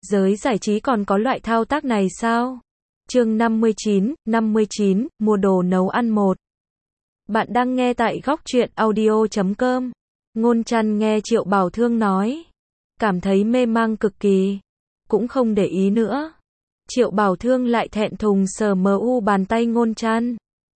Giới giải trí còn có loại thao tác này sao? Chương 59, mua đồ nấu ăn 1. Bạn đang nghe tại góc truyện audio.com. Ngôn Trăn nghe Triệu Bảo Thương nói, cảm thấy mê mang cực kỳ, cũng không để ý nữa. Triệu Bảo Thương lại thẹn thùng sờ bàn tay Ngôn Trăn.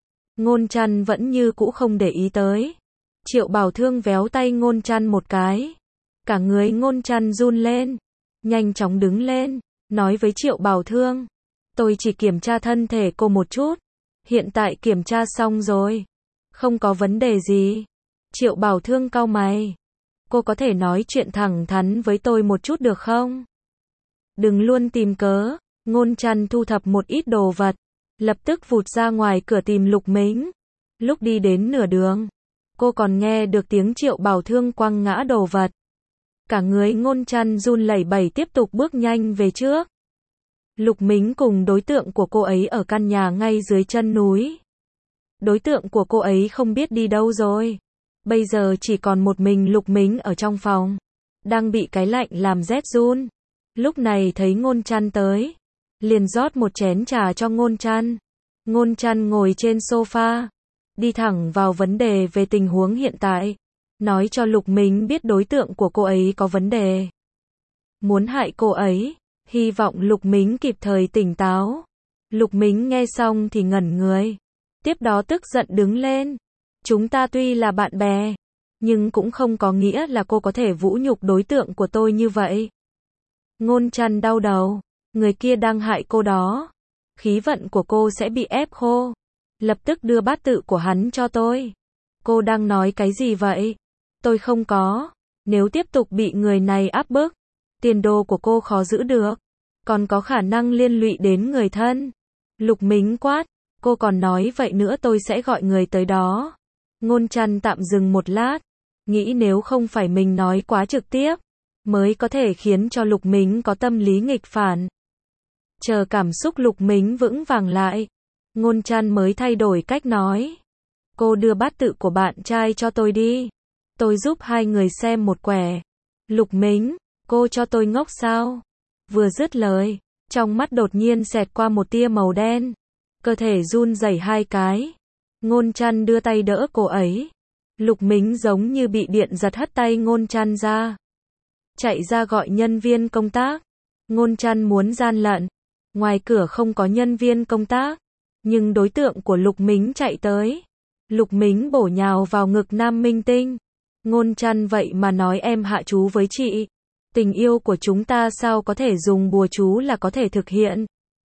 Ngôn Trăn vẫn như cũ không để ý tới. Triệu Bảo Thương véo tay Ngôn Trăn một cái. Cả người Ngôn Trăn run lên, nhanh chóng đứng lên, nói với Triệu Bảo Thương, tôi chỉ kiểm tra thân thể cô một chút, hiện tại kiểm tra xong rồi, không có vấn đề gì. Triệu Bảo Thương cau mày, cô có thể nói chuyện thẳng thắn với tôi một chút được không? Đừng luôn tìm cớ. Ngôn Trăn thu thập một ít đồ vật, lập tức vụt ra ngoài cửa tìm Lục Mính. Lúc đi đến nửa đường, cô còn nghe được tiếng Triệu Bảo Thương quăng ngã đồ vật. Cả người Ngôn Trăn run lẩy bẩy tiếp tục bước nhanh về trước. Lục Mính cùng đối tượng của cô ấy ở căn nhà ngay dưới chân núi. Đối tượng của cô ấy không biết đi đâu rồi. Bây giờ chỉ còn một mình Lục Mính ở trong phòng, đang bị cái lạnh làm rét run. Lúc này thấy Ngôn Trăn tới, liền rót một chén trà cho Ngôn Trăn. Ngôn Trăn ngồi trên sofa, đi thẳng vào vấn đề về tình huống hiện tại, nói cho Lục Mính biết đối tượng của cô ấy có vấn đề, muốn hại cô ấy, hy vọng Lục Mính kịp thời tỉnh táo. Lục Mính nghe xong thì ngẩn người, tiếp đó tức giận đứng lên. Chúng ta tuy là bạn bè, nhưng cũng không có nghĩa là cô có thể vũ nhục đối tượng của tôi như vậy. Ngôn Trăn đau đầu, người kia đang hại cô đó, khí vận của cô sẽ bị ép khô. Lập tức đưa bát tự của hắn cho tôi. Cô đang nói cái gì vậy? Tôi không có. Nếu tiếp tục bị người này áp bức, tiền đồ của cô khó giữ được, còn có khả năng liên lụy đến người thân. Lục Mính quát, cô còn nói vậy nữa tôi sẽ gọi người tới đó. Ngôn Trăn tạm dừng một lát, nghĩ nếu không phải mình nói quá trực tiếp, mới có thể khiến cho Lục Mính có tâm lý nghịch phản. Chờ cảm xúc Lục Mính vững vàng lại, Ngôn Trăn mới thay đổi cách nói. Cô đưa bát tự của bạn trai cho tôi đi. Tôi giúp hai người xem một quẻ. Lục Mính, cô cho tôi ngốc sao? Vừa dứt lời, trong mắt đột nhiên xẹt qua một tia màu đen. Cơ thể run rẩy hai cái. Ngôn Trăn đưa tay đỡ cô ấy. Lục Mính giống như bị điện giật hất tay Ngôn Trăn ra. Chạy ra gọi nhân viên công tác. Ngôn Trăn muốn gian lận. Ngoài cửa không có nhân viên công tác, nhưng đối tượng của Lục Mính chạy tới. Lục Mính bổ nhào vào ngực Nam Minh Tinh. Ngôn Trăn vậy mà nói em hạ chú với chị. Tình yêu của chúng ta sao có thể dùng bùa chú là có thể thực hiện?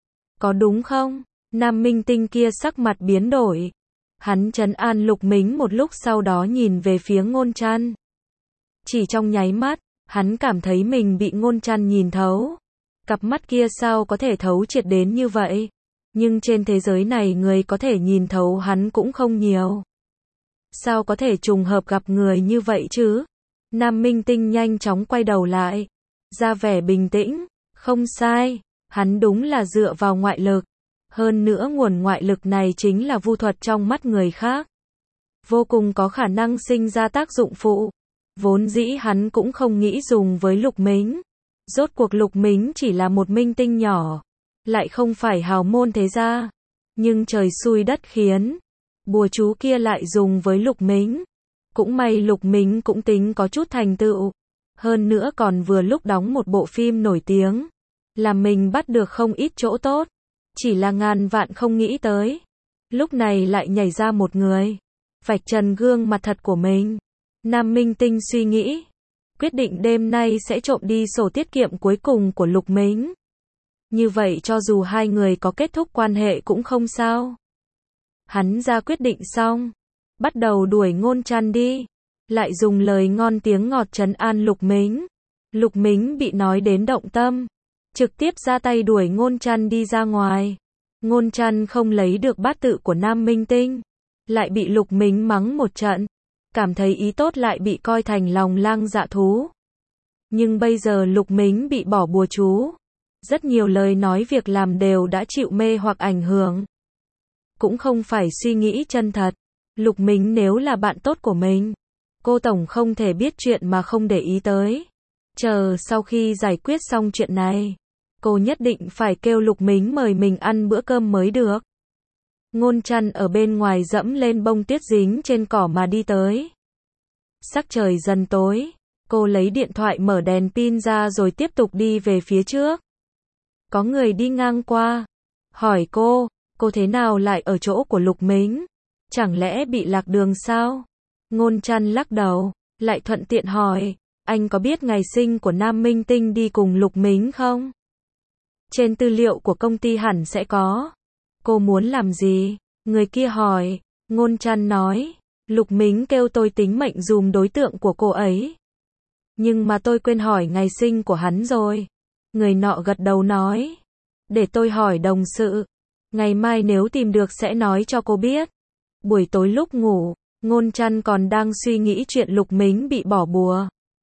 Có đúng không? Nam Minh Tinh kia sắc mặt biến đổi. Hắn trấn an Lục Mính một lúc sau đó nhìn về phía Ngôn Trăn. Chỉ trong nháy mắt, hắn cảm thấy mình bị Ngôn Trăn nhìn thấu. Cặp mắt kia sao có thể thấu triệt đến như vậy? Nhưng trên thế giới này người có thể nhìn thấu hắn cũng không nhiều. Sao có thể trùng hợp gặp người như vậy chứ? Nam Minh Tinh nhanh chóng quay đầu lại, ra vẻ bình tĩnh, không sai, hắn đúng là dựa vào ngoại lực. Hơn nữa nguồn ngoại lực này chính là vu thuật trong mắt người khác. Vô cùng có khả năng sinh ra tác dụng phụ. Vốn dĩ hắn cũng không nghĩ dùng với Lục Mính. Rốt cuộc Lục Mính chỉ là một minh tinh nhỏ, lại không phải hào môn thế gia. Nhưng trời xui đất khiến, bùa chú kia lại dùng với Lục Mính. Cũng may Lục Mính cũng tính có chút thành tựu. Hơn nữa còn vừa lúc đóng một bộ phim nổi tiếng, làm mình bắt được không ít chỗ tốt. Chỉ là ngàn vạn không nghĩ tới, lúc này lại nhảy ra một người, vạch trần gương mặt thật của mình. Nam Minh Tinh suy nghĩ, quyết định đêm nay sẽ trộm đi sổ tiết kiệm cuối cùng của Lục Mính. Như vậy cho dù hai người có kết thúc quan hệ cũng không sao. Hắn ra quyết định xong, bắt đầu đuổi Ngôn Trăn đi, lại dùng lời ngon tiếng ngọt trấn an Lục Mính. Lục Mính bị nói đến động tâm, trực tiếp ra tay đuổi Ngôn Trăn đi ra ngoài. Ngôn Trăn không lấy được bát tự của Nam Minh Tinh, lại bị Lục Mính mắng một trận, cảm thấy ý tốt lại bị coi thành lòng lang dạ thú. Nhưng bây giờ Lục Mính bị bỏ bùa chú, rất nhiều lời nói việc làm đều đã chịu mê hoặc ảnh hưởng. Cũng không phải suy nghĩ chân thật. Lục Mính nếu là bạn tốt của mình, cô tổng không thể biết chuyện mà không để ý tới. Chờ sau khi giải quyết xong chuyện này, cô nhất định phải kêu Lục Mính mời mình ăn bữa cơm mới được. Ngôn Trăn ở bên ngoài dẫm lên bông tuyết dính trên cỏ mà đi tới. Sắc trời dần tối, cô lấy điện thoại mở đèn pin ra rồi tiếp tục đi về phía trước. Có người đi ngang qua, hỏi cô thế nào lại ở chỗ của Lục Mính? Chẳng lẽ bị lạc đường sao? Ngôn Trăn lắc đầu, lại thuận tiện hỏi, anh có biết ngày sinh của nam minh tinh đi cùng Lục Mính không? Trên tư liệu của công ty hẳn sẽ có. Cô muốn làm gì? Người kia hỏi. Ngôn Trăn nói, Lục Mính kêu tôi tính mệnh dùm đối tượng của cô ấy. Nhưng mà tôi quên hỏi ngày sinh của hắn rồi. Người nọ gật đầu nói, để tôi hỏi đồng sự. Ngày mai nếu tìm được sẽ nói cho cô biết. Buổi tối lúc ngủ, Ngôn Trăn còn đang suy nghĩ chuyện Lục Mính bị bỏ bùa.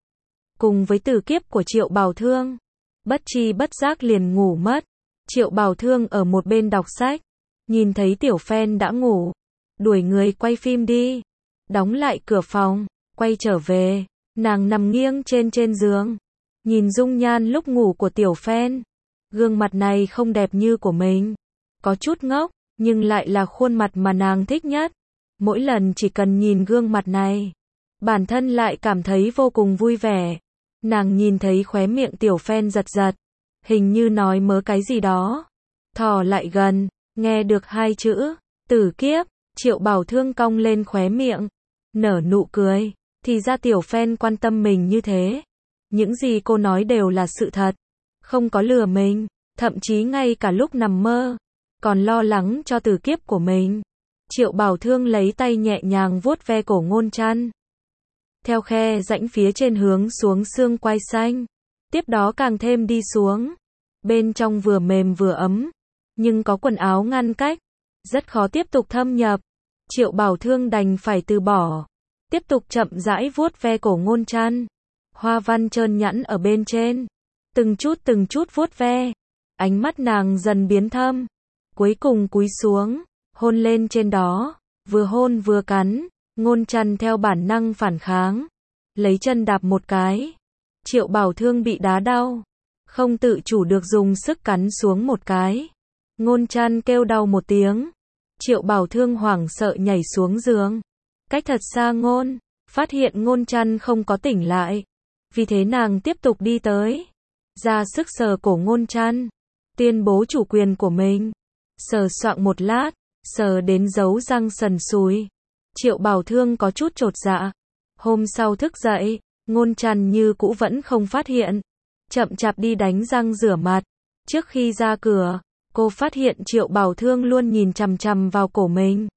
Cùng với tử kiếp của Triệu Bảo Thương, bất tri bất giác liền ngủ mất. Triệu Bảo Thương ở một bên đọc sách, nhìn thấy Tiểu Phen đã ngủ, đuổi người quay phim đi, đóng lại cửa phòng, quay trở về, nàng nằm nghiêng trên giường, nhìn dung nhan lúc ngủ của Tiểu Phen, gương mặt này không đẹp như của mình, có chút ngốc, nhưng lại là khuôn mặt mà nàng thích nhất. Mỗi lần chỉ cần nhìn gương mặt này, bản thân lại cảm thấy vô cùng vui vẻ. Nàng nhìn thấy khóe miệng Tiểu Phen giật giật, hình như nói mớ cái gì đó. Thò lại gần, nghe được hai chữ, tử kiếp, Triệu Bảo Thương cong lên khóe miệng, nở nụ cười, thì ra Tiểu Phen quan tâm mình như thế. Những gì cô nói đều là sự thật, không có lừa mình, thậm chí ngay cả lúc nằm mơ, còn lo lắng cho tử kiếp của mình. Triệu Bảo Thương lấy tay nhẹ nhàng vuốt ve cổ Ngôn Trăn. Theo khe rãnh phía trên hướng xuống xương quai xanh. Tiếp đó càng thêm đi xuống. Bên trong vừa mềm vừa ấm. Nhưng có quần áo ngăn cách. Rất khó tiếp tục thâm nhập. Triệu Bảo Thương đành phải từ bỏ. Tiếp tục chậm rãi vuốt ve cổ Ngôn Trăn. Hoa văn trơn nhẵn ở bên trên. Từng chút vuốt ve. Ánh mắt nàng dần biến thâm. Cuối cùng cúi xuống. Hôn lên trên đó. Vừa hôn vừa cắn. Ngôn Trăn theo bản năng phản kháng. Lấy chân đạp một cái. Triệu Bảo Thương bị đá đau. Không tự chủ được dùng sức cắn xuống một cái. Ngôn Trăn kêu đau một tiếng. Triệu Bảo Thương hoảng sợ nhảy xuống giường. Cách thật xa Ngôn. Phát hiện Ngôn Trăn không có tỉnh lại. Vì thế nàng tiếp tục đi tới. Ra sức sờ cổ Ngôn Trăn. Tuyên bố chủ quyền của mình. Sờ soạng một lát. Sờ đến dấu răng sần sùi. Triệu Bảo Thương có chút chột dạ. Hôm sau thức dậy, Ngôn Trăn như cũ vẫn không phát hiện. Chậm chạp đi đánh răng rửa mặt. Trước khi ra cửa, cô phát hiện Triệu Bảo Thương luôn nhìn chằm chằm vào cổ mình.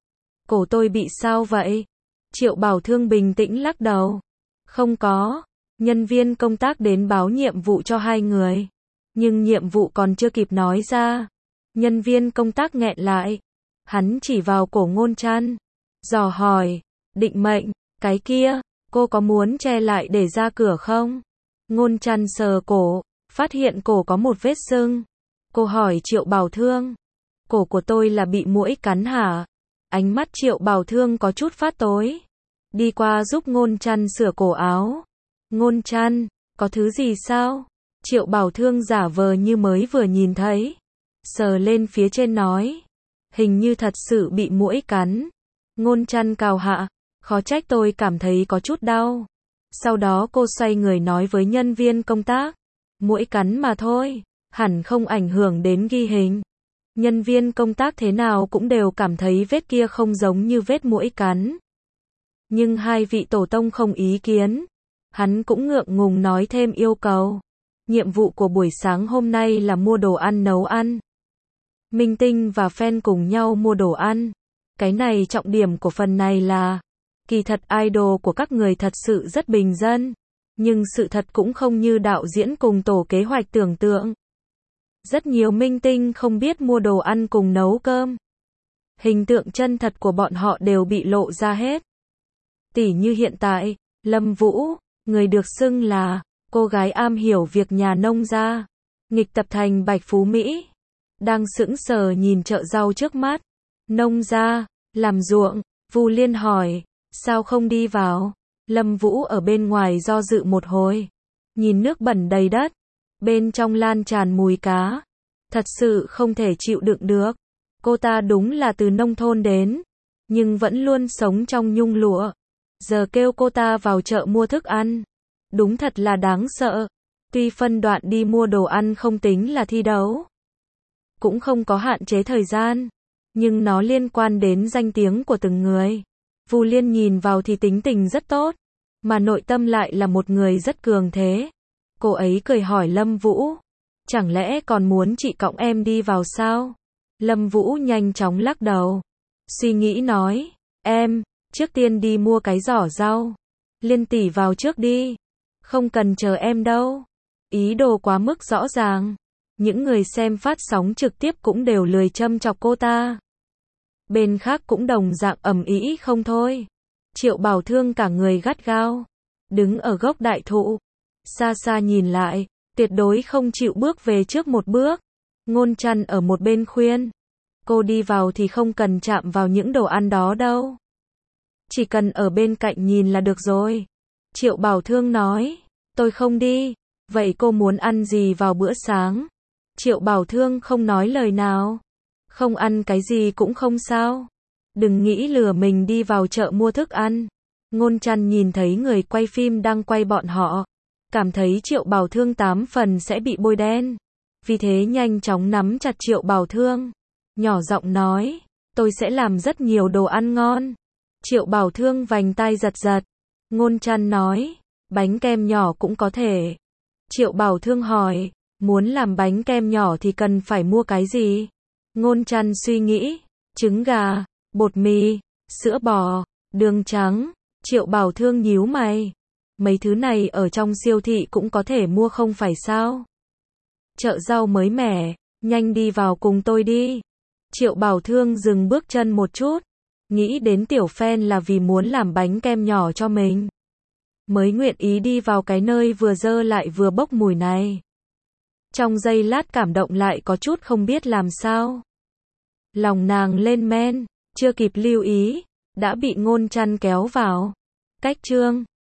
Cổ tôi bị sao vậy? Triệu Bảo Thương bình tĩnh lắc đầu. Không có. Nhân viên công tác đến báo nhiệm vụ cho hai người. Nhưng nhiệm vụ còn chưa kịp nói ra. Nhân viên công tác nghẹn lại. Hắn chỉ vào cổ Ngôn Trăn. Dò hỏi, định mệnh, cái kia, cô có muốn che lại để ra cửa không? Ngôn Trăn sờ cổ, phát hiện cổ có một vết sưng. Cô hỏi Triệu Bảo Thương, cổ của tôi là bị muỗi cắn hả? Ánh mắt Triệu Bảo Thương có chút phát tối. Đi qua giúp Ngôn Trăn sửa cổ áo. Ngôn Trăn, có thứ gì sao? Triệu Bảo Thương giả vờ như mới vừa nhìn thấy. Sờ lên phía trên nói, hình như thật sự bị muỗi cắn. Ngôn Trăn cào hạ, khó trách tôi cảm thấy có chút đau. Sau đó cô xoay người nói với nhân viên công tác, muỗi cắn mà thôi, hẳn không ảnh hưởng đến ghi hình. Nhân viên công tác thế nào cũng đều cảm thấy vết kia không giống như vết muỗi cắn. Nhưng hai vị tổ tông không ý kiến. Hắn cũng ngượng ngùng nói thêm yêu cầu. Nhiệm vụ của buổi sáng hôm nay là mua đồ ăn nấu ăn. Minh Tinh và fan cùng nhau mua đồ ăn. Cái này trọng điểm của phần này là, kỳ thật idol của các người thật sự rất bình dân, nhưng sự thật cũng không như đạo diễn cùng tổ kế hoạch tưởng tượng. Rất nhiều minh tinh không biết mua đồ ăn cùng nấu cơm. Hình tượng chân thật của bọn họ đều bị lộ ra hết. Tỉ như hiện tại, Lâm Vũ, người được xưng là cô gái am hiểu việc nhà nông gia, nghịch tập thành Bạch Phú Mỹ, đang sững sờ nhìn chợ rau trước mắt. Nông gia, làm ruộng, Vu Liên hỏi, sao không đi vào? Lâm Vũ ở bên ngoài do dự một hồi, nhìn nước bẩn đầy đất, bên trong lan tràn mùi cá. Thật sự không thể chịu đựng được. Cô ta đúng là từ nông thôn đến, nhưng vẫn luôn sống trong nhung lụa. Giờ kêu cô ta vào chợ mua thức ăn. Đúng thật là đáng sợ. Tuy phân đoạn đi mua đồ ăn không tính là thi đấu, cũng không có hạn chế thời gian, nhưng nó liên quan đến danh tiếng của từng người. Vu Liên nhìn vào thì tính tình rất tốt, mà nội tâm lại là một người rất cường thế. Cô ấy cười hỏi Lâm Vũ, chẳng lẽ còn muốn chị cõng em đi vào sao? Lâm Vũ nhanh chóng lắc đầu, suy nghĩ nói, em, trước tiên đi mua cái giỏ rau. Liên tỷ vào trước đi, không cần chờ em đâu. Ý đồ quá mức rõ ràng. Những người xem phát sóng trực tiếp cũng đều lười châm chọc cô ta. Bên khác cũng đồng dạng ầm ĩ không thôi. Triệu Bảo Thương cả người gắt gao, đứng ở gốc đại thụ, xa xa nhìn lại, tuyệt đối không chịu bước về trước một bước. Ngôn Trăn ở một bên khuyên, cô đi vào thì không cần chạm vào những đồ ăn đó đâu. Chỉ cần ở bên cạnh nhìn là được rồi. Triệu Bảo Thương nói, tôi không đi. Vậy cô muốn ăn gì vào bữa sáng? Triệu Bảo Thương không nói lời nào. Không ăn cái gì cũng không sao. Đừng nghĩ lừa mình đi vào chợ mua thức ăn. Ngôn Trăn nhìn thấy người quay phim đang quay bọn họ, cảm thấy Triệu Bảo Thương 8 phần sẽ bị bôi đen. Vì thế nhanh chóng nắm chặt Triệu Bảo Thương, nhỏ giọng nói, tôi sẽ làm rất nhiều đồ ăn ngon. Triệu Bảo Thương vành tai giật giật. Ngôn Trăn nói, bánh kem nhỏ cũng có thể. Triệu Bảo Thương hỏi, muốn làm bánh kem nhỏ thì cần phải mua cái gì? Ngôn Trăn suy nghĩ, trứng gà, bột mì, sữa bò, đường trắng. Triệu Bảo Thương nhíu mày, mấy thứ này ở trong siêu thị cũng có thể mua không phải sao? Chợ rau mới mẻ, nhanh đi vào cùng tôi đi. Triệu Bảo Thương dừng bước chân một chút, nghĩ đến Tiểu Phen là vì muốn làm bánh kem nhỏ cho mình, mới nguyện ý đi vào cái nơi vừa dơ lại vừa bốc mùi này. Trong giây lát cảm động lại có chút không biết làm sao. Lòng nàng lên men, chưa kịp lưu ý, đã bị Ngôn Trăn kéo vào. Cách chương